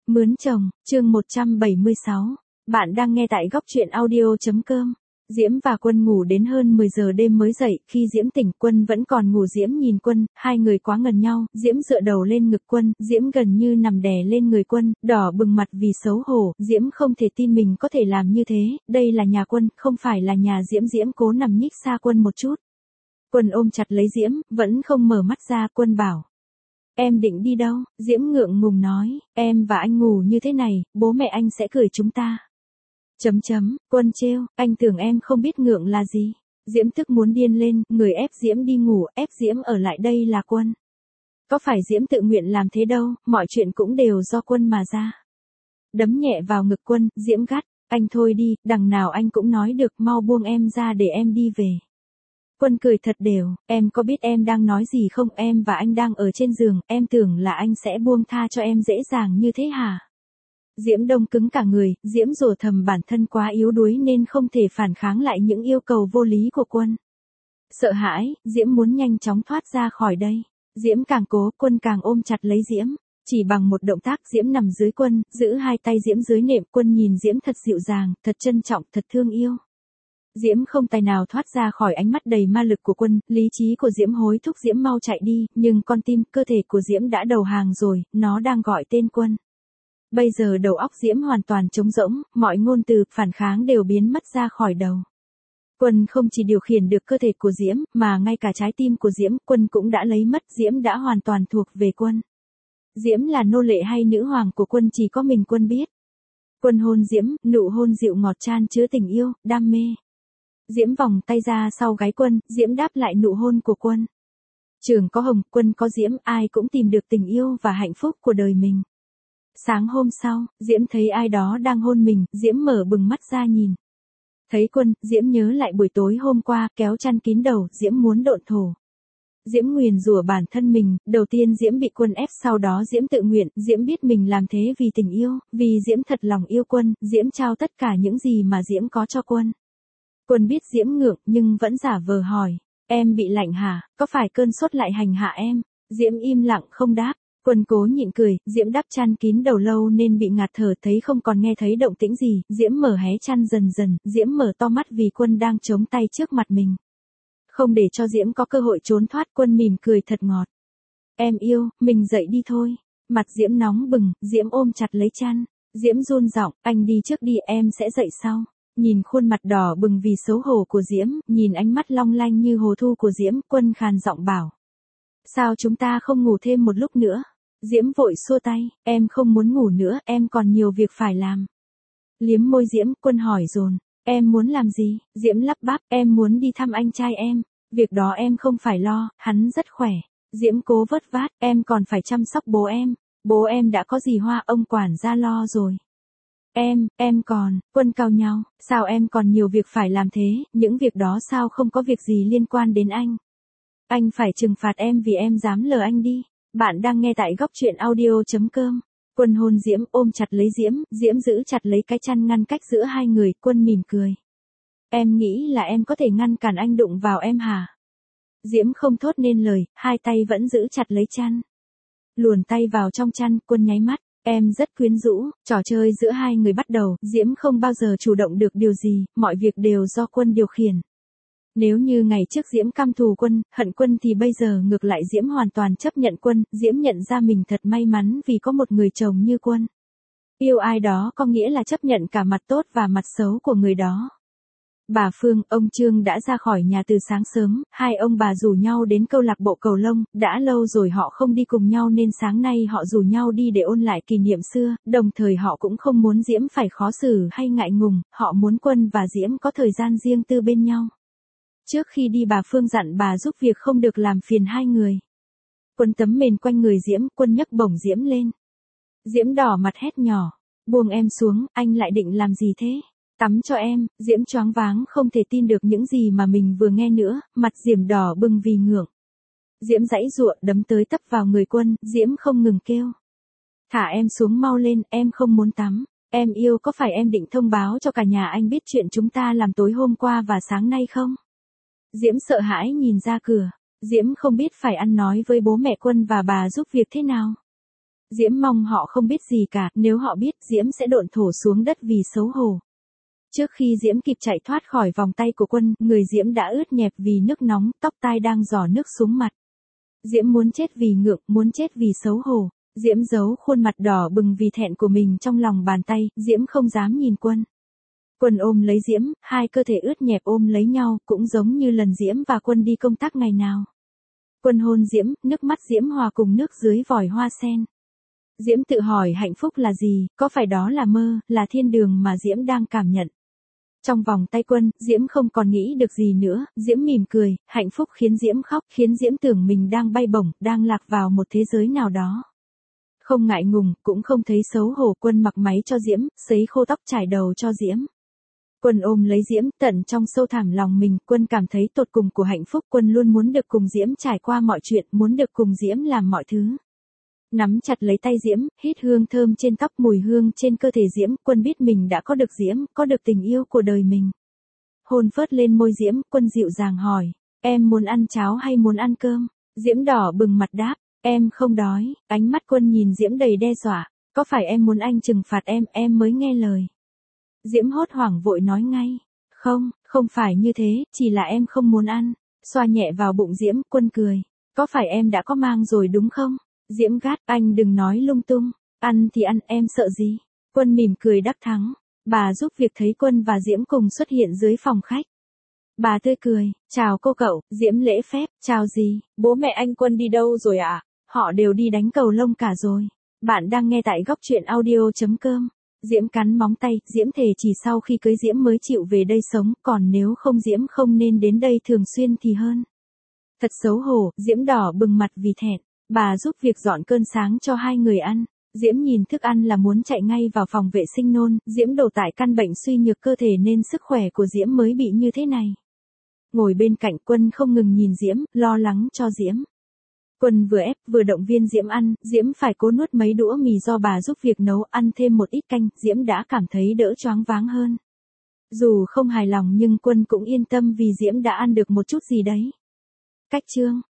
Mướn chồng, chương 176. Bạn đang nghe tại góc truyện audio.com. Diễm và Quân ngủ đến hơn 10 giờ đêm mới dậy, khi Diễm tỉnh Quân vẫn còn ngủ. Diễm nhìn Quân, hai người quá gần nhau, Diễm dựa đầu lên ngực Quân, Diễm gần như nằm đè lên người Quân, đỏ bừng mặt vì xấu hổ, Diễm không thể tin mình có thể làm như thế, đây là nhà Quân, không phải là nhà Diễm. Diễm cố nằm nhích xa Quân một chút. Quân ôm chặt lấy Diễm, vẫn không mở mắt ra. Quân bảo: Em định đi đâu? Diễm ngượng ngùng nói: Em và anh ngủ như thế này, bố mẹ anh sẽ cười chúng ta. Quân trêu: Anh tưởng em không biết ngượng là gì. Diễm tức muốn điên lên, người ép Diễm đi ngủ, ép Diễm ở lại đây là Quân. Có phải Diễm tự nguyện làm thế đâu, mọi chuyện cũng đều do Quân mà ra. Đấm nhẹ vào ngực Quân, Diễm gắt: Anh thôi đi, đằng nào anh cũng nói được, mau buông em ra để em đi về. Quân cười thật đều: Em có biết em đang nói gì không? Em và anh đang ở trên giường, em tưởng là anh sẽ buông tha cho em dễ dàng như thế hả? Diễm đông cứng cả người, Diễm rủa thầm bản thân quá yếu đuối nên không thể phản kháng lại những yêu cầu vô lý của Quân. Sợ hãi, Diễm muốn nhanh chóng thoát ra khỏi đây. Diễm càng cố, Quân càng ôm chặt lấy Diễm. Chỉ bằng một động tác, Diễm nằm dưới Quân, giữ hai tay Diễm dưới nệm. Quân nhìn Diễm thật dịu dàng, thật trân trọng, thật thương yêu. Diễm không tài nào thoát ra khỏi ánh mắt đầy ma lực của Quân, lý trí của Diễm hối thúc Diễm mau chạy đi, nhưng con tim, cơ thể của Diễm đã đầu hàng rồi, nó đang gọi tên Quân. Bây giờ đầu óc Diễm hoàn toàn trống rỗng, mọi ngôn từ, phản kháng đều biến mất ra khỏi đầu. Quân không chỉ điều khiển được cơ thể của Diễm, mà ngay cả trái tim của Diễm, Quân cũng đã lấy mất. Diễm đã hoàn toàn thuộc về Quân. Diễm là nô lệ hay nữ hoàng của Quân chỉ có mình Quân biết. Quân hôn Diễm, nụ hôn dịu ngọt chan chứa tình yêu, đam mê. Diễm vòng tay ra sau gáy Quân, Diễm đáp lại nụ hôn của Quân. Trường có hồng, Quân có Diễm, ai cũng tìm được tình yêu và hạnh phúc của đời mình. Sáng hôm sau, Diễm thấy ai đó đang hôn mình, Diễm mở bừng mắt ra nhìn. Thấy Quân, Diễm nhớ lại buổi tối hôm qua, kéo chăn kín đầu, Diễm muốn độn thổ. Diễm nguyền rủa bản thân mình, đầu tiên Diễm bị Quân ép, sau đó Diễm tự nguyện, Diễm biết mình làm thế vì tình yêu, vì Diễm thật lòng yêu Quân, Diễm trao tất cả những gì mà Diễm có cho Quân. Quân biết Diễm ngượng, nhưng vẫn giả vờ hỏi: Em bị lạnh hả, có phải cơn sốt lại hành hạ em? Diễm im lặng không đáp. Quân cố nhịn cười, Diễm đắp chăn kín đầu lâu nên bị ngạt thở, thấy không còn nghe thấy động tĩnh gì, Diễm mở hé chăn dần dần, Diễm mở to mắt vì Quân đang chống tay trước mặt mình. Không để cho Diễm có cơ hội trốn thoát, Quân mỉm cười thật ngọt. Em yêu, mình dậy đi thôi. Mặt Diễm nóng bừng, Diễm ôm chặt lấy chăn. Diễm run giọng: Anh đi trước đi, em sẽ dậy sau. Nhìn khuôn mặt đỏ bừng vì xấu hổ của Diễm, nhìn ánh mắt long lanh như hồ thu của Diễm, Quân khàn giọng bảo: Sao chúng ta không ngủ thêm một lúc nữa? Diễm vội xua tay: Em không muốn ngủ nữa, em còn nhiều việc phải làm. Liếm môi Diễm, Quân hỏi dồn: Em muốn làm gì? Diễm lắp bắp: Em muốn đi thăm anh trai em. Việc đó em không phải lo, hắn rất khỏe. Diễm cố vớt vát: Em còn phải chăm sóc bố em. Bố em đã có dì Hoa, ông quản gia lo rồi. Em còn, Quân cau nhau: Sao em còn nhiều việc phải làm thế, những việc đó sao không có việc gì liên quan đến anh? Anh phải trừng phạt em vì em dám lờ anh đi. Bạn đang nghe tại góc truyện audio.com. Quân hôn Diễm, ôm chặt lấy Diễm, Diễm giữ chặt lấy cái chăn ngăn cách giữa hai người, Quân mỉm cười. Em nghĩ là em có thể ngăn cản anh đụng vào em hả? Diễm không thốt nên lời, hai tay vẫn giữ chặt lấy chăn. Luồn tay vào trong chăn, Quân nháy mắt: Em rất quyến rũ. Trò chơi giữa hai người bắt đầu, Diễm không bao giờ chủ động được điều gì, mọi việc đều do Quân điều khiển. Nếu như ngày trước Diễm căm thù Quân, hận Quân thì bây giờ ngược lại Diễm hoàn toàn chấp nhận Quân, Diễm nhận ra mình thật may mắn vì có một người chồng như Quân. Yêu ai đó có nghĩa là chấp nhận cả mặt tốt và mặt xấu của người đó. Bà Phương, ông Trương đã ra khỏi nhà từ sáng sớm, hai ông bà rủ nhau đến câu lạc bộ cầu lông, đã lâu rồi họ không đi cùng nhau nên sáng nay họ rủ nhau đi để ôn lại kỷ niệm xưa, đồng thời họ cũng không muốn Diễm phải khó xử hay ngại ngùng, họ muốn Quân và Diễm có thời gian riêng tư bên nhau. Trước khi đi bà Phương dặn bà giúp việc không được làm phiền hai người. Quân tấm mền quanh người Diễm, Quân nhấc bổng Diễm lên. Diễm đỏ mặt hét nhỏ: Buông em xuống, anh lại định làm gì thế? Tắm cho em. Diễm choáng váng không thể tin được những gì mà mình vừa nghe nữa, mặt Diễm đỏ bừng vì ngượng. Diễm giãy giụa đấm tới tấp vào người Quân, Diễm không ngừng kêu: Thả em xuống mau lên, em không muốn tắm. Em yêu, có phải em định thông báo cho cả nhà anh biết chuyện chúng ta làm tối hôm qua và sáng nay không? Diễm sợ hãi nhìn ra cửa. Diễm không biết phải ăn nói với bố mẹ Quân và bà giúp việc thế nào. Diễm mong họ không biết gì cả, nếu họ biết, Diễm sẽ độn thổ xuống đất vì xấu hổ. Trước khi Diễm kịp chạy thoát khỏi vòng tay của Quân, người Diễm đã ướt nhẹp vì nước nóng, tóc tai đang rỏ nước xuống mặt. Diễm muốn chết vì ngượng, muốn chết vì xấu hổ. Diễm giấu khuôn mặt đỏ bừng vì thẹn của mình trong lòng bàn tay, Diễm không dám nhìn Quân. Quân ôm lấy Diễm, hai cơ thể ướt nhẹp ôm lấy nhau, cũng giống như lần Diễm và Quân đi công tác ngày nào. Quân hôn Diễm, nước mắt Diễm hòa cùng nước dưới vòi hoa sen. Diễm tự hỏi hạnh phúc là gì, có phải đó là mơ, là thiên đường mà Diễm đang cảm nhận. Trong vòng tay Quân, Diễm không còn nghĩ được gì nữa, Diễm mỉm cười, hạnh phúc khiến Diễm khóc, khiến Diễm tưởng mình đang bay bổng, đang lạc vào một thế giới nào đó. Không ngại ngùng, cũng không thấy xấu hổ, Quân mặc máy cho Diễm, sấy khô tóc trải đầu cho Diễm. Quân ôm lấy Diễm, tận trong sâu thẳm lòng mình, Quân cảm thấy tột cùng của hạnh phúc, Quân luôn muốn được cùng Diễm trải qua mọi chuyện, muốn được cùng Diễm làm mọi thứ. Nắm chặt lấy tay Diễm, hít hương thơm trên tóc, mùi hương trên cơ thể Diễm, Quân biết mình đã có được Diễm, có được tình yêu của đời mình. Hôn phớt lên môi Diễm, Quân dịu dàng hỏi, em muốn ăn cháo hay muốn ăn cơm? Diễm đỏ bừng mặt đáp, em không đói. Ánh mắt Quân nhìn Diễm đầy đe dọa, có phải em muốn anh trừng phạt em mới nghe lời. Diễm hốt hoảng vội nói ngay, không phải như thế, chỉ là em không muốn ăn. Xoa nhẹ vào bụng Diễm, Quân cười, có phải em đã có mang rồi đúng không? Diễm gắt, anh đừng nói lung tung, ăn thì ăn, em sợ gì? Quân mỉm cười đắc thắng. Bà giúp việc thấy Quân và Diễm cùng xuất hiện dưới phòng khách. Bà tươi cười, chào cô cậu. Diễm lễ phép, chào gì? Bố mẹ anh Quân đi đâu rồi ạ? Họ đều đi đánh cầu lông cả rồi. Bạn đang nghe tại góc truyện audio.com. Diễm cắn móng tay, Diễm thề chỉ sau khi cưới Diễm mới chịu về đây sống, còn nếu không Diễm không nên đến đây thường xuyên thì hơn. Thật xấu hổ, Diễm đỏ bừng mặt vì thẹn. Bà giúp việc dọn cơm sáng cho hai người ăn. Diễm nhìn thức ăn là muốn chạy ngay vào phòng vệ sinh nôn, Diễm đổ tại căn bệnh suy nhược cơ thể nên sức khỏe của Diễm mới bị như thế này. Ngồi bên cạnh Quân không ngừng nhìn Diễm, lo lắng cho Diễm. Quân vừa ép vừa động viên Diễm ăn, Diễm phải cố nuốt mấy đũa mì do bà giúp việc nấu, ăn thêm một ít canh, Diễm đã cảm thấy đỡ choáng váng hơn. Dù không hài lòng nhưng Quân cũng yên tâm vì Diễm đã ăn được một chút gì đấy. Cách chương